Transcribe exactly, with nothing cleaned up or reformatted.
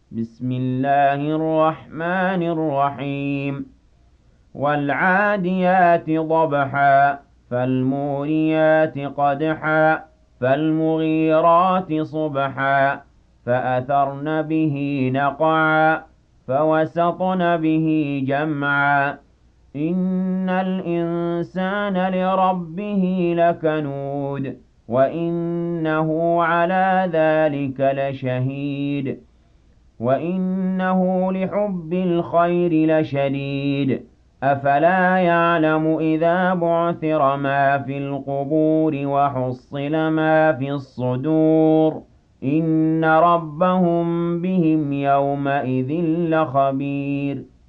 بسم الله الرحمن الرحيم والعاديات ضبحا فالموريات قدحا فالمغيرات صبحا فأثرن به نقعا فوسطن به جمعا إن الإنسان لربه لكنود وإنه على ذلك لشهيد وإنه لحب الخير لشديد أفلا يعلم إذا بعثر ما في القبور وحصل ما في الصدور إن ربهم بهم يومئذ لخبير